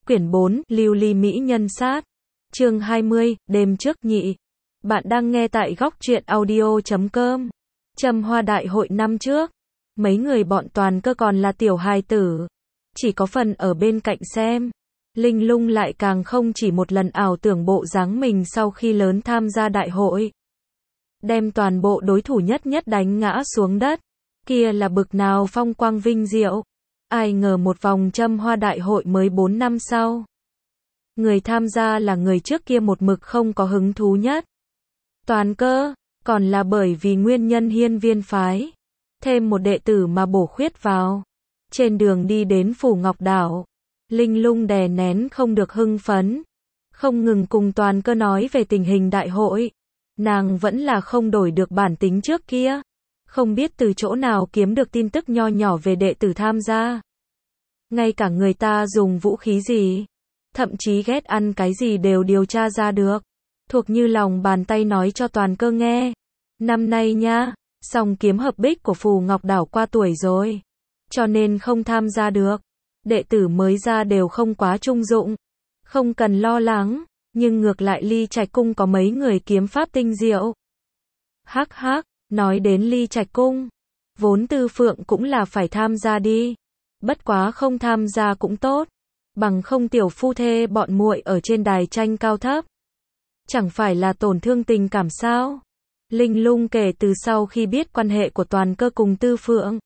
Quyển 4, Lưu ly mỹ nhân sát. Chương 20, đêm trước nhị. Bạn đang nghe tại góc truyện audio.com. Trầm hoa đại hội năm trước, mấy người bọn Toàn Cơ còn là tiểu hài tử, chỉ có phần ở bên cạnh xem. Linh Lung lại càng không chỉ một lần ảo tưởng bộ dáng mình sau khi lớn tham gia đại hội, đem toàn bộ đối thủ nhất đánh ngã xuống đất. Kia là bực nào phong quang vinh diệu. Ai ngờ một vòng Trầm hoa đại hội mới 4 năm sau, người tham gia là người trước kia một mực không có hứng thú nhất. Toàn Cơ, còn là bởi vì nguyên nhân hiên viên phái thêm một đệ tử mà bổ khuyết vào. Trên đường đi đến Phủ Ngọc Đảo, Linh Lung đè nén không được hưng phấn, không ngừng cùng Toàn Cơ nói về tình hình đại hội. Nàng vẫn là không đổi được bản tính trước kia, không biết từ chỗ nào kiếm được tin tức nho nhỏ về đệ tử tham gia. Ngay cả người ta dùng vũ khí gì, thậm chí ghét ăn cái gì đều điều tra ra được, thuộc như lòng bàn tay nói cho Toàn Cơ nghe. Năm nay nha, song kiếm hợp bích của Phù Ngọc Đảo qua tuổi rồi, cho nên không tham gia được. Đệ tử mới ra đều không quá trung dụng, không cần lo lắng, nhưng ngược lại Ly Trạch Cung có mấy người kiếm pháp tinh diệu. Hắc hắc, nói đến Ly Trạch Cung, vốn Tư Phượng cũng là phải tham gia đi, bất quá không tham gia cũng tốt, bằng không tiểu phu thê bọn muội ở trên đài tranh cao thấp, chẳng phải là tổn thương tình cảm sao? Linh Lung kể từ sau khi biết quan hệ của Toàn Cơ cùng Tư Phượng,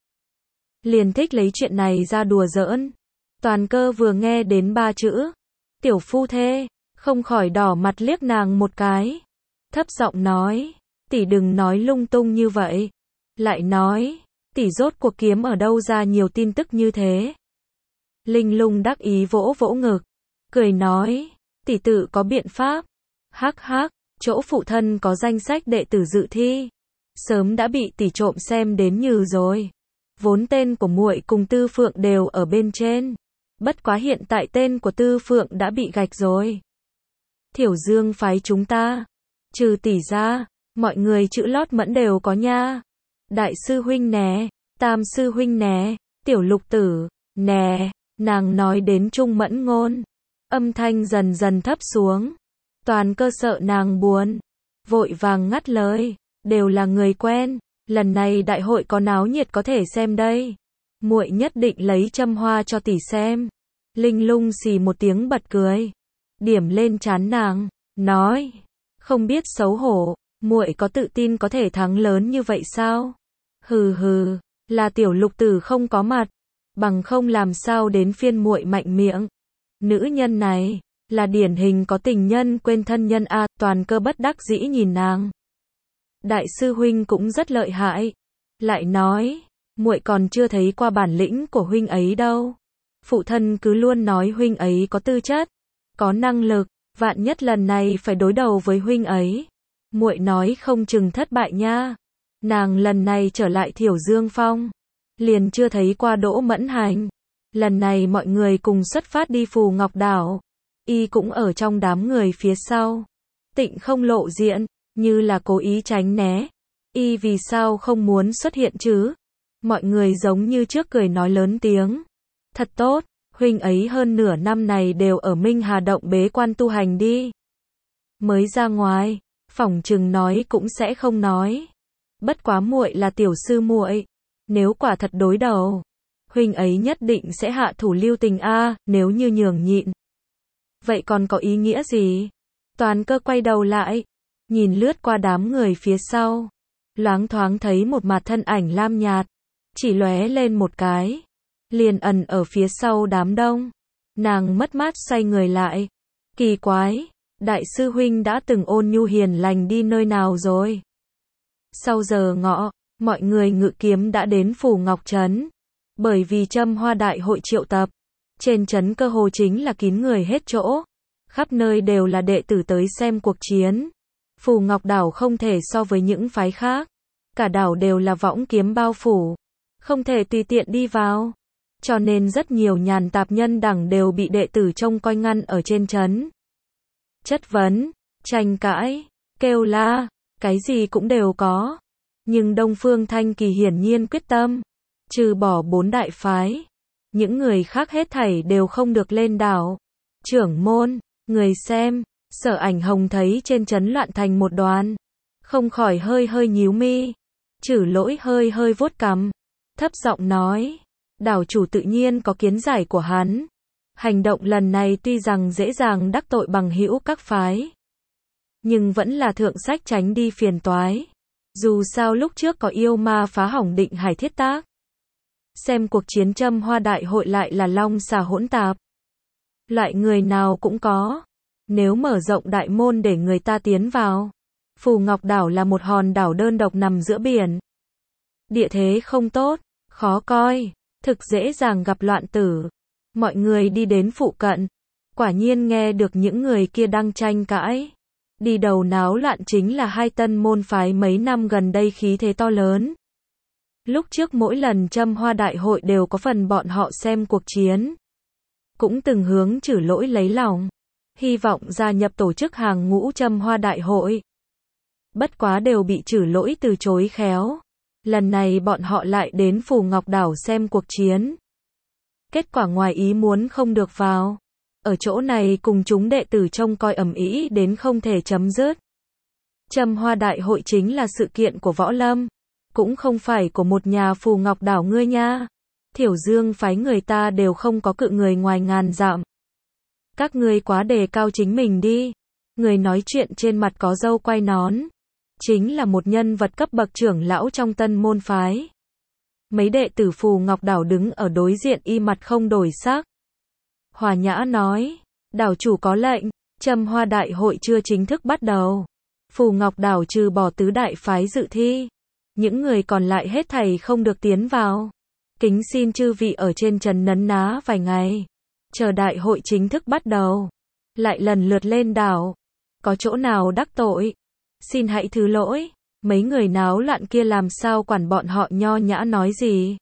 liền thích lấy chuyện này ra đùa giỡn. Toàn Cơ vừa nghe đến 3 chữ tiểu phu thê, không khỏi đỏ mặt liếc nàng một cái, thấp giọng nói, tỷ đừng nói lung tung như vậy. Lại nói, tỷ rốt cuộc kiếm ở đâu ra nhiều tin tức như thế? Linh Lung đắc ý vỗ vỗ ngực, cười nói, tỷ tự có biện pháp. Hắc hắc, chỗ phụ thân có danh sách đệ tử dự thi, sớm đã bị tỷ trộm xem đến nhừ rồi. Vốn tên của muội cùng Tư Phượng đều ở bên trên, bất quá hiện tại tên của Tư Phượng đã bị gạch rồi. Thiểu Dương phái chúng ta, trừ tỷ ra, mọi người chữ lót mẫn đều có nha. Đại sư huynh nè, Tam sư huynh nè, Tiểu Lục Tử nè. Nàng nói đến Trung Mẫn Ngôn, âm thanh dần dần thấp xuống. Toàn Cơ sợ nàng buồn, vội vàng ngắt lời, đều là người quen, lần này đại hội có náo nhiệt có thể xem đây. Muội nhất định lấy châm hoa cho tỷ xem. Linh Lung xì một tiếng bật cười, điểm lên trán nàng, nói, không biết xấu hổ, muội có tự tin có thể thắng lớn như vậy sao? Hừ hừ, là Tiểu Lục Tử không có mặt, bằng không làm sao đến phiên muội mạnh miệng. Nữ nhân này là điển hình có tình nhân quên thân nhân a. Toàn Cơ bất đắc dĩ nhìn nàng. Đại sư huynh cũng rất lợi hại. Lại nói, muội còn chưa thấy qua bản lĩnh của huynh ấy đâu. Phụ thân cứ luôn nói huynh ấy có tư chất, có năng lực, vạn nhất lần này phải đối đầu với huynh ấy, muội nói không chừng thất bại nha. Nàng lần này trở lại Thiểu Dương Phong, liền chưa thấy qua Đỗ Mẫn Hành. Lần này mọi người cùng xuất phát đi Phù Ngọc Đảo, y cũng ở trong đám người phía sau, tịnh không lộ diện, như là cố ý tránh né. Y vì sao không muốn xuất hiện chứ? Mọi người giống như trước cười nói lớn tiếng, thật tốt, huynh ấy hơn nửa năm này đều ở Minh Hà Động bế quan tu hành đi. Mới ra ngoài, phỏng chừng nói cũng sẽ không nói. Bất quá muội là tiểu sư muội, nếu quả thật đối đầu, huynh ấy nhất định sẽ hạ thủ lưu tình a. Nếu như nhường nhịn, vậy còn có ý nghĩa gì? Toàn Cơ quay đầu lại, nhìn lướt qua đám người phía sau, loáng thoáng thấy một mặt thân ảnh lam nhạt, chỉ lóe lên một cái, liền ẩn ở phía sau đám đông. Nàng mất mát xoay người lại, kỳ quái, đại sư huynh đã từng ôn nhu hiền lành đi nơi nào rồi? Sau giờ ngọ, mọi người ngự kiếm đã đến Phủ Ngọc Trấn. Bởi vì Trầm hoa đại hội triệu tập, trên trấn cơ hồ chính là kín người hết chỗ, khắp nơi đều là đệ tử tới xem cuộc chiến. Phù Ngọc Đảo không thể so với những phái khác, cả đảo đều là võng kiếm bao phủ, không thể tùy tiện đi vào, cho nên rất nhiều nhàn tạp nhân đẳng đều bị đệ tử trông coi ngăn ở trên trấn. Chất vấn, tranh cãi, kêu la, cái gì cũng đều có. Nhưng Đông Phương Thanh Kỳ hiển nhiên quyết tâm, trừ bỏ 4 đại phái, những người khác hết thảy đều không được lên đảo. Trưởng môn, người xem, Sở Ảnh Hồng thấy trên trấn loạn thành một đoàn, không khỏi hơi hơi nhíu mi. Trử Lỗi hơi hơi vuốt cằm, thấp giọng nói, đảo chủ tự nhiên có kiến giải của hắn. Hành động lần này tuy rằng dễ dàng đắc tội bằng hữu các phái, nhưng vẫn là thượng sách tránh đi phiền toái. Dù sao lúc trước có yêu ma phá hỏng Định Hải Thiết Tác. Xem cuộc chiến Châm Hoa đại hội lại là long xà hỗn tạp. Loại người nào cũng có. Nếu mở rộng đại môn để người ta tiến vào. Phù Ngọc Đảo là một hòn đảo đơn độc nằm giữa biển. Địa thế không tốt, khó coi, thực dễ dàng gặp loạn tử. Mọi người đi đến phụ cận, quả nhiên nghe được những người kia đang tranh cãi. Đi đầu náo loạn chính là hai tân môn phái mấy năm gần đây khí thế to lớn. Lúc trước mỗi lần Châm Hoa đại hội đều có phần bọn họ xem cuộc chiến. Cũng từng hướng Trử Lỗi lấy lòng, hy vọng gia nhập tổ chức hàng ngũ Châm Hoa đại hội. Bất quá đều bị Trử Lỗi từ chối khéo. Lần này bọn họ lại đến Phù Ngọc Đảo xem cuộc chiến. Kết quả ngoài ý muốn không được vào. Ở chỗ này cùng chúng đệ tử trông coi ầm ĩ đến không thể chấm dứt. Châm Hoa đại hội chính là sự kiện của võ lâm, cũng không phải của một nhà Phù Ngọc Đảo ngươi nha. Thiểu Dương phái người ta đều không có cự người ngoài ngàn dặm. Các ngươi quá đề cao chính mình đi. Người nói chuyện trên mặt có râu quai nón, chính là một nhân vật cấp bậc trưởng lão trong tân môn phái. Mấy đệ tử Phù Ngọc Đảo đứng ở đối diện y mặt không đổi sắc. Hòa nhã nói, đảo chủ có lệnh, Châm Hoa đại hội chưa chính thức bắt đầu. Phù Ngọc Đảo trừ bỏ tứ đại phái dự thi, những người còn lại hết thảy không được tiến vào. Kính xin chư vị ở trên trần nấn ná vài ngày, chờ đại hội chính thức bắt đầu, lại lần lượt lên đảo. Có chỗ nào đắc tội, xin hãy thứ lỗi. Mấy người náo loạn kia làm sao quản bọn họ nho nhã nói gì.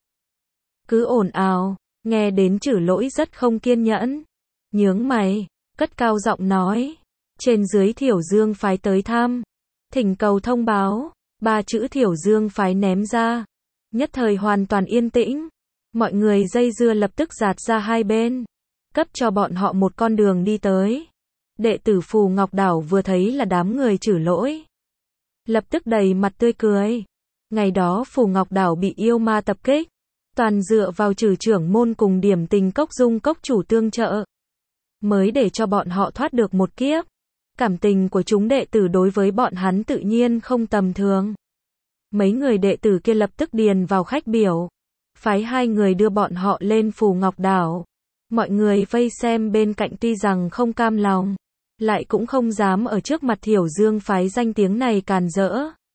Cứ ồn ào, nghe đến Trử Lỗi rất không kiên nhẫn. Nhướng mày, cất cao giọng nói. Trên dưới Thiểu Dương phái tới thăm. Thỉnh cầu thông báo. 3 chữ Thiểu Dương phái ném ra. Nhất thời hoàn toàn yên tĩnh. Mọi người dây dưa lập tức dạt ra hai bên. Cấp cho bọn họ một con đường đi tới. Đệ tử Phù Ngọc Đảo vừa thấy là đám người Trử Lỗi, lập tức đầy mặt tươi cười. Ngày đó Phù Ngọc Đảo bị yêu ma tập kích, toàn dựa vào Trử trưởng môn cùng Điểm Tình Cốc Dung cốc chủ tương trợ, mới để cho bọn họ thoát được một kiếp. Cảm tình của chúng đệ tử đối với bọn hắn tự nhiên không tầm thường. Mấy người đệ tử kia lập tức điền vào khách biểu, phái 2 người đưa bọn họ lên Phù Ngọc Đảo. Mọi người vây xem bên cạnh tuy rằng không cam lòng, lại cũng không dám ở trước mặt Thiểu Dương phái danh tiếng này càn rỡ.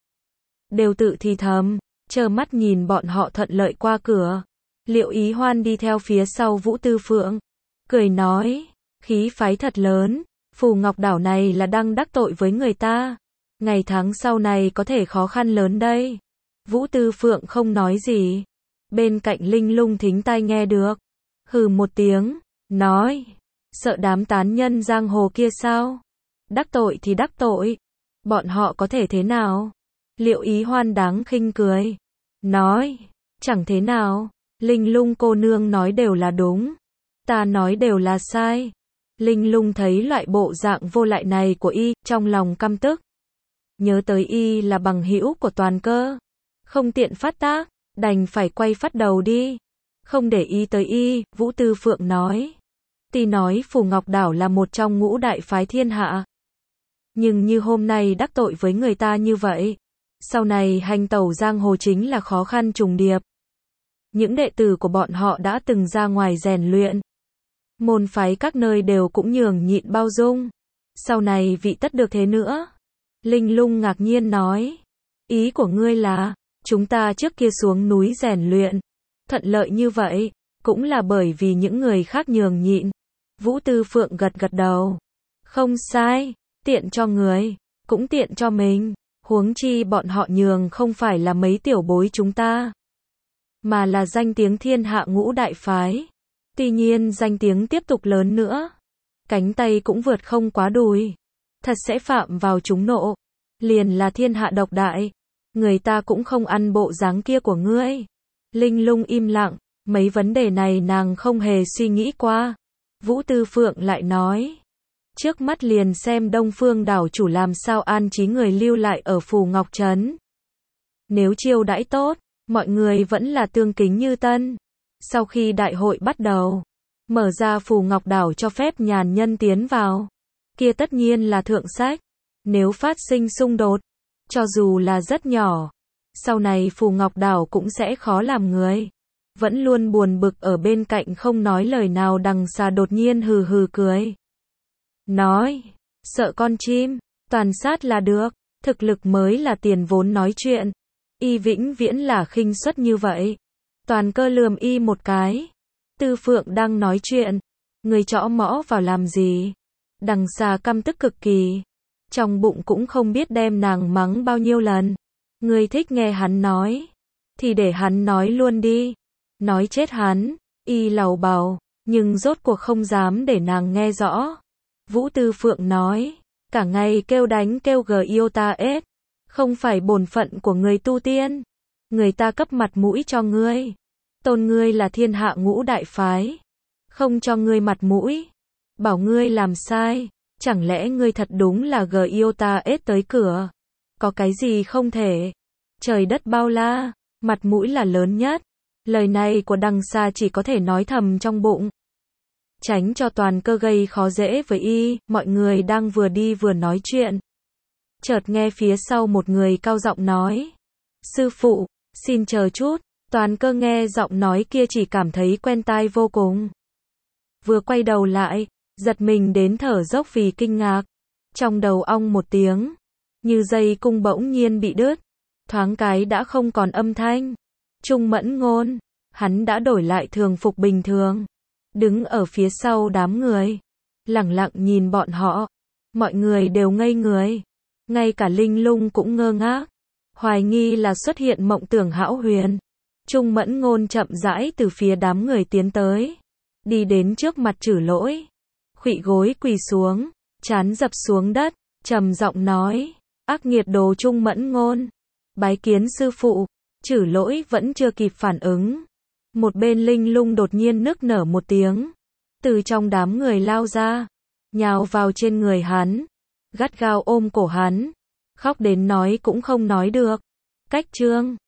Đều tự thì thầm, trơ mắt nhìn bọn họ thuận lợi qua cửa. Liệu Ý Hoan đi theo phía sau Vũ Tư Phượng, cười nói, khí phái thật lớn, Phù Ngọc Đảo này là đang đắc tội với người ta. Ngày tháng sau này có thể khó khăn lớn đây. Vũ Tư Phượng không nói gì. Bên cạnh Linh Lung thính tai nghe được. Hừ một tiếng, nói, sợ đám tán nhân giang hồ kia sao? Đắc tội thì đắc tội, bọn họ có thể thế nào? Liệu Ý Hoan đáng khinh cười, nói, chẳng thế nào, Linh Lung cô nương nói đều là đúng, ta nói đều là sai. Linh Lung thấy loại bộ dạng vô lại này của y, trong lòng căm tức. Nhớ tới y là bằng hữu của Toàn Cơ, không tiện phát tác, đành phải quay phát đầu đi. Không để ý tới y, Vũ Tư Phượng nói. Tuy nói Phù Ngọc Đảo là một trong ngũ đại phái thiên hạ, nhưng như hôm nay đắc tội với người ta như vậy, sau này hành tẩu giang hồ chính là khó khăn trùng điệp. Những đệ tử của bọn họ đã từng ra ngoài rèn luyện. Môn phái các nơi đều cũng nhường nhịn bao dung. Sau này vị tất được thế nữa. Linh Lung ngạc nhiên nói. Ý của ngươi là, chúng ta trước kia xuống núi rèn luyện, thuận lợi như vậy, cũng là bởi vì những người khác nhường nhịn. Vũ Tư Phượng gật gật đầu. Không sai, tiện cho người, cũng tiện cho mình. Huống chi bọn họ nhường không phải là mấy tiểu bối chúng ta, mà là danh tiếng thiên hạ ngũ đại phái. Tuy nhiên danh tiếng tiếp tục lớn nữa, cánh tay cũng vượt không quá đùi, thật sẽ phạm vào chúng nộ. Liền là thiên hạ độc đại, người ta cũng không ăn bộ dáng kia của ngươi. Linh Lung im lặng, mấy vấn đề này nàng không hề suy nghĩ qua. Vũ Tư Phượng lại nói. Trước mắt liền xem Đông Phương đảo chủ làm sao an trí người lưu lại ở Phù Ngọc Trấn. Nếu chiêu đãi tốt, mọi người vẫn là tương kính như tân. Sau khi đại hội bắt đầu, mở ra Phù Ngọc đảo cho phép nhàn nhân tiến vào. Kia tất nhiên là thượng sách. Nếu phát sinh xung đột, cho dù là rất nhỏ, sau này Phù Ngọc đảo cũng sẽ khó làm người. Vẫn luôn buồn bực ở bên cạnh không nói lời nào Đằng Xà đột nhiên hừ hừ cười. Nói, sợ con chim, toàn sát là được, thực lực mới là tiền vốn nói chuyện. Y vĩnh viễn là khinh suất như vậy. Toàn Cơ lườm y một cái. Tư Phượng đang nói chuyện, người chõ mõ vào làm gì? Đằng Xà căm tức cực kỳ, trong bụng cũng không biết đem nàng mắng bao nhiêu lần. Người thích nghe hắn nói, thì để hắn nói luôn đi. Nói chết hắn, y lầu bầu, nhưng rốt cuộc không dám để nàng nghe rõ. Vũ Tư Phượng nói, cả ngày kêu đánh kêu gờ yêu ta ết, không phải bổn phận của người tu tiên. Người ta cấp mặt mũi cho ngươi, tôn ngươi là thiên hạ ngũ đại phái, không cho ngươi mặt mũi, bảo ngươi làm sai, chẳng lẽ ngươi thật đúng là gờ yêu ta ết tới cửa? Có cái gì không thể? Trời đất bao la, mặt mũi là lớn nhất. Lời này của Đằng Xà chỉ có thể nói thầm trong bụng, tránh cho Toàn Cơ gây khó dễ với y. Mọi người đang vừa đi vừa nói chuyện, chợt nghe phía sau một người cao giọng nói, sư phụ, xin chờ chút. Toàn Cơ nghe giọng nói kia chỉ cảm thấy quen tai vô cùng. Vừa quay đầu lại, giật mình đến thở dốc vì kinh ngạc. Trong đầu ong một tiếng, như dây cung bỗng nhiên bị đứt, thoáng cái đã không còn âm thanh. Trung Mẫn Ngôn, hắn đã đổi lại thường phục bình thường, đứng ở phía sau đám người, lẳng lặng nhìn bọn họ. Mọi người đều ngây người, ngay cả Linh Lung cũng ngơ ngác, hoài nghi là xuất hiện mộng tưởng hão huyền. Trung Mẫn Ngôn chậm rãi từ phía đám người tiến tới, đi đến trước mặt Trử Lỗi, khuỵu gối quỳ xuống, trán dập xuống đất, trầm giọng nói, ác nghiệt đồ Trung Mẫn Ngôn, bái kiến sư phụ. Trử Lỗi vẫn chưa kịp phản ứng, một bên Linh Lung đột nhiên nức nở một tiếng, từ trong đám người lao ra, nhào vào trên người hắn, gắt gao ôm cổ hắn, khóc đến nói cũng không nói được. Cách chương